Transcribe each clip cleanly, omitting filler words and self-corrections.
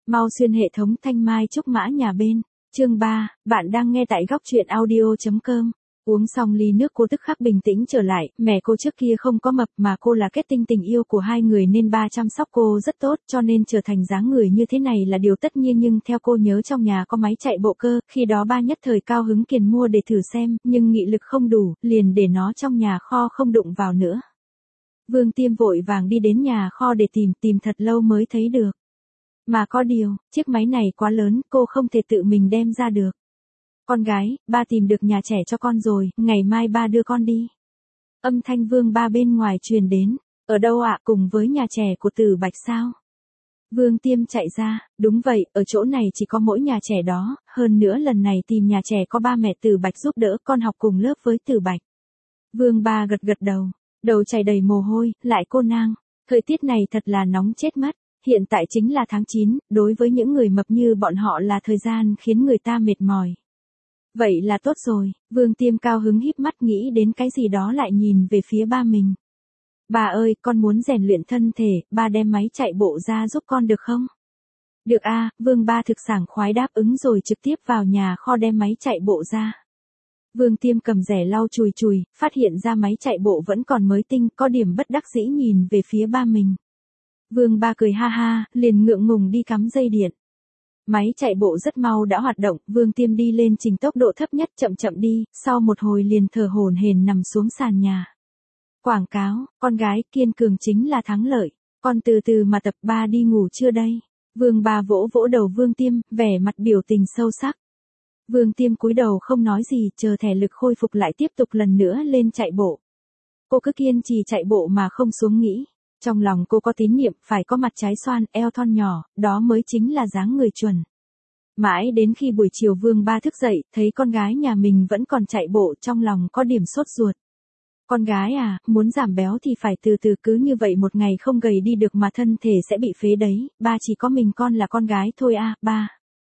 Mau xuyên hệ thống thanh mai trúc mã nhà bên. Chương 3, bạn đang nghe tại góc truyện audio.com. Uống xong ly nước cô tức khắc bình tĩnh trở lại, mẹ cô trước kia không có mập mà cô là kết tinh tình yêu của hai người nên ba chăm sóc cô rất tốt cho nên trở thành dáng người như thế này là điều tất nhiên, nhưng theo cô nhớ trong nhà có máy chạy bộ cơ, khi đó ba nhất thời cao hứng kiền mua để thử xem, nhưng nghị lực không đủ, liền để nó trong nhà kho không đụng vào nữa. Vương Tiêm vội vàng đi đến nhà kho để tìm thật lâu mới thấy được. Mà có điều, chiếc máy này quá lớn, cô không thể tự mình đem ra được. Con gái, ba tìm được nhà trẻ cho con rồi, ngày mai ba đưa con đi. Âm thanh Vương Ba bên ngoài truyền đến. Ở đâu ạ? Cùng với nhà trẻ của Tử Bạch sao? Vương Tiêm chạy ra, đúng vậy, ở chỗ này chỉ có mỗi nhà trẻ đó, hơn nữa lần này tìm nhà trẻ có ba mẹ Tử Bạch giúp đỡ, con học cùng lớp với Tử Bạch. Vương Ba gật đầu chảy đầy mồ hôi, lại cô nang, thời tiết này thật là nóng chết mất. Hiện tại chính là tháng 9, đối với những người mập như bọn họ là thời gian khiến người ta mệt mỏi. Vậy là tốt rồi, Vương Tiêm cao hứng híp mắt nghĩ đến cái gì đó lại nhìn về phía ba mình. Bà ơi, con muốn rèn luyện thân thể, ba đem máy chạy bộ ra giúp con được không? Được a, Vương Ba thực sảng khoái đáp ứng rồi trực tiếp vào nhà kho đem máy chạy bộ ra. Vương Tiêm cầm rẻ lau chùi, phát hiện ra máy chạy bộ vẫn còn mới tinh, có điểm bất đắc dĩ nhìn về phía ba mình. Vương Ba cười ha ha, liền ngượng ngùng đi cắm dây điện. Máy chạy bộ rất mau đã hoạt động, Vương Tiêm đi lên trình tốc độ thấp nhất, chậm đi, sau một hồi liền thở hổn hển nằm xuống sàn nhà. Quảng cáo, con gái kiên cường chính là thắng lợi, con từ từ mà tập, ba đi ngủ chưa đây? Vương Ba vỗ đầu Vương Tiêm, vẻ mặt biểu tình sâu sắc. Vương Tiêm cúi đầu không nói gì, chờ thể lực khôi phục lại tiếp tục lần nữa lên chạy bộ. Cô cứ kiên trì chạy bộ mà không xuống nghĩ. Trong lòng cô có tín niệm phải có mặt trái xoan, eo thon nhỏ, đó mới chính là dáng người chuẩn. Mãi đến khi buổi chiều Vương Ba thức dậy, thấy con gái nhà mình vẫn còn chạy bộ, trong lòng có điểm sốt ruột. Con gái à, muốn giảm béo thì phải từ từ, cứ như vậy một ngày không gầy đi được mà thân thể sẽ bị phế đấy, ba chỉ có mình con là con gái thôi à, ba.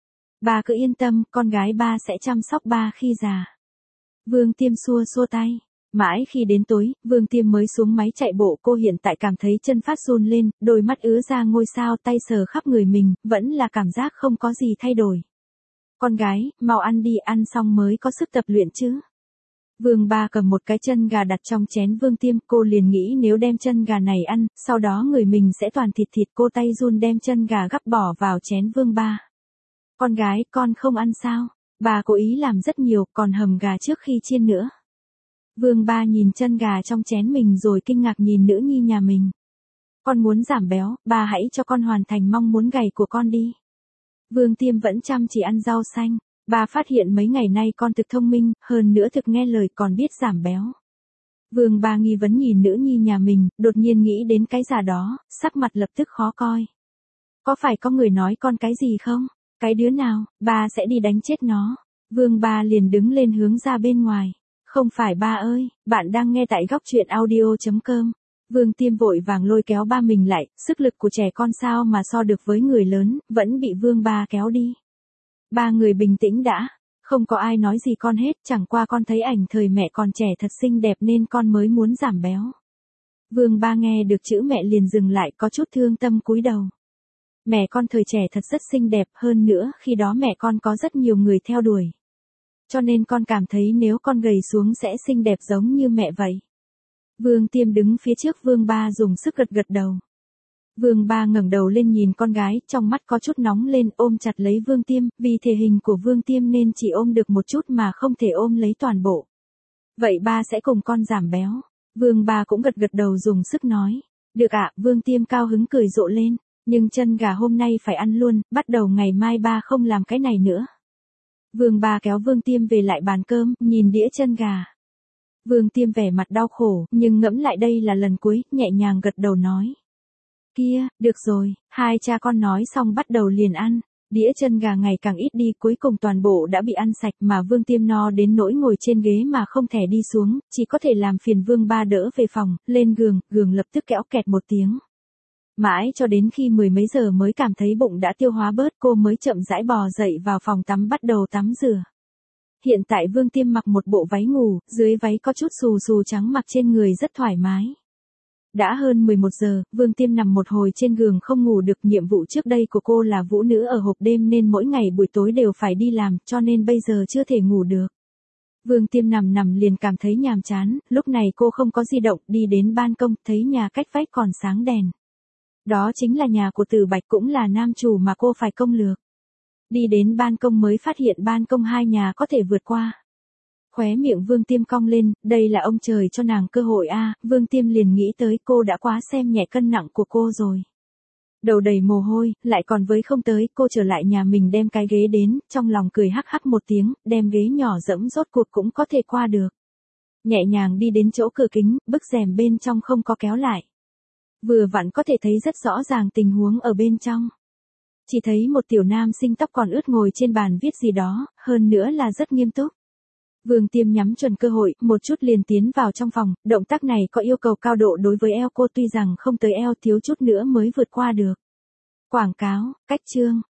Ba cứ yên tâm, con gái ba sẽ chăm sóc ba khi già. Vương Tiêm xua tay. Mãi khi đến tối, Vương Tiêm mới xuống máy chạy bộ, cô hiện tại cảm thấy chân phát run lên, đôi mắt ứa ra ngôi sao, tay sờ khắp người mình, vẫn là cảm giác không có gì thay đổi. Con gái, mau ăn đi, ăn xong mới có sức tập luyện chứ. Vương Ba cầm một cái chân gà đặt trong chén Vương Tiêm, cô liền nghĩ nếu đem chân gà này ăn, sau đó người mình sẽ toàn thịt, cô tay run đem chân gà gắp bỏ vào chén Vương Ba. Con gái, con không ăn sao? Bà cố ý làm rất nhiều, còn hầm gà trước khi chiên nữa. Vương Ba nhìn chân gà trong chén mình rồi kinh ngạc nhìn nữ nhi nhà mình. Con muốn giảm béo, bà hãy cho con hoàn thành mong muốn gầy của con đi. Vương Tiêm vẫn chăm chỉ ăn rau xanh. Bà phát hiện mấy ngày nay con thực thông minh, hơn nữa thực nghe lời, còn biết giảm béo. Vương Ba nghi vấn nhìn nữ nhi nhà mình, đột nhiên nghĩ đến cái giả đó, sắc mặt lập tức khó coi. Có phải có người nói con cái gì không? Cái đứa nào, ba sẽ đi đánh chết nó. Vương Ba liền đứng lên hướng ra bên ngoài. Không phải ba ơi, bạn đang nghe tại góc truyện audio.com. Vương Tiêm vội vàng lôi kéo ba mình lại, sức lực của trẻ con sao mà so được với người lớn, vẫn bị Vương Ba kéo đi. Ba người bình tĩnh đã, không có ai nói gì con hết, chẳng qua con thấy ảnh thời mẹ còn trẻ thật xinh đẹp nên con mới muốn giảm béo. Vương Ba nghe được chữ mẹ liền dừng lại, có chút thương tâm cúi đầu. Mẹ con thời trẻ thật rất xinh đẹp, hơn nữa khi đó mẹ con có rất nhiều người theo đuổi. Cho nên con cảm thấy nếu con gầy xuống sẽ xinh đẹp giống như mẹ vậy. Vương Tiêm đứng phía trước Vương Ba dùng sức gật đầu. Vương Ba ngẩng đầu lên nhìn con gái, trong mắt có chút nóng lên, ôm chặt lấy Vương Tiêm, vì thể hình của Vương Tiêm nên chỉ ôm được một chút mà không thể ôm lấy toàn bộ. Vậy ba sẽ cùng con giảm béo. Vương Ba cũng gật đầu dùng sức nói. Được ạ, Vương Tiêm cao hứng cười rộ lên, nhưng chân gà hôm nay phải ăn luôn, bắt đầu ngày mai ba không làm cái này nữa. Vương Ba kéo Vương Tiêm về lại bàn cơm, nhìn đĩa chân gà. Vương Tiêm vẻ mặt đau khổ, nhưng ngẫm lại đây là lần cuối, nhẹ nhàng gật đầu nói. Kia, được rồi, hai cha con nói xong bắt đầu liền ăn. Đĩa chân gà ngày càng ít đi, cuối cùng toàn bộ đã bị ăn sạch mà Vương Tiêm no đến nỗi ngồi trên ghế mà không thể đi xuống, chỉ có thể làm phiền Vương Ba đỡ về phòng, lên giường lập tức kéo kẹt một tiếng. Mãi cho đến khi 10 mấy giờ mới cảm thấy bụng đã tiêu hóa bớt, cô mới chậm rãi bò dậy vào phòng tắm bắt đầu tắm rửa. Hiện tại Vương Tiêm mặc một bộ váy ngủ, dưới váy có chút xù trắng mặc trên người rất thoải mái. Đã hơn 11 giờ, Vương Tiêm nằm một hồi trên giường không ngủ được. Nhiệm vụ trước đây của cô là vũ nữ ở hộp đêm nên mỗi ngày buổi tối đều phải đi làm, cho nên bây giờ chưa thể ngủ được. Vương Tiêm nằm liền cảm thấy nhàm chán, lúc này cô không có di động, đi đến ban công, thấy nhà cách vách còn sáng đèn. Đó chính là nhà của Từ Bạch, cũng là nam chủ mà cô phải công lược. Đi đến ban công mới phát hiện ban công hai nhà có thể vượt qua. Khóe miệng Vương Tiêm cong lên, đây là ông trời cho nàng cơ hội a. Vương Tiêm liền nghĩ tới cô đã quá xem nhẹ cân nặng của cô rồi. Đầu đầy mồ hôi, lại còn với không tới, cô trở lại nhà mình đem cái ghế đến, trong lòng cười hắc hắc một tiếng, đem ghế nhỏ dẫm rốt cuộc cũng có thể qua được. Nhẹ nhàng đi đến chỗ cửa kính, bức rèm bên trong không có kéo lại. Vừa vặn có thể thấy rất rõ ràng tình huống ở bên trong. Chỉ thấy một tiểu nam sinh tóc còn ướt ngồi trên bàn viết gì đó, hơn nữa là rất nghiêm túc. Vương Tiêm nhắm chuẩn cơ hội, một chút liền tiến vào trong phòng, động tác này có yêu cầu cao độ đối với eo cô, tuy rằng không tới eo, thiếu chút nữa mới vượt qua được. Quảng cáo, cách chương.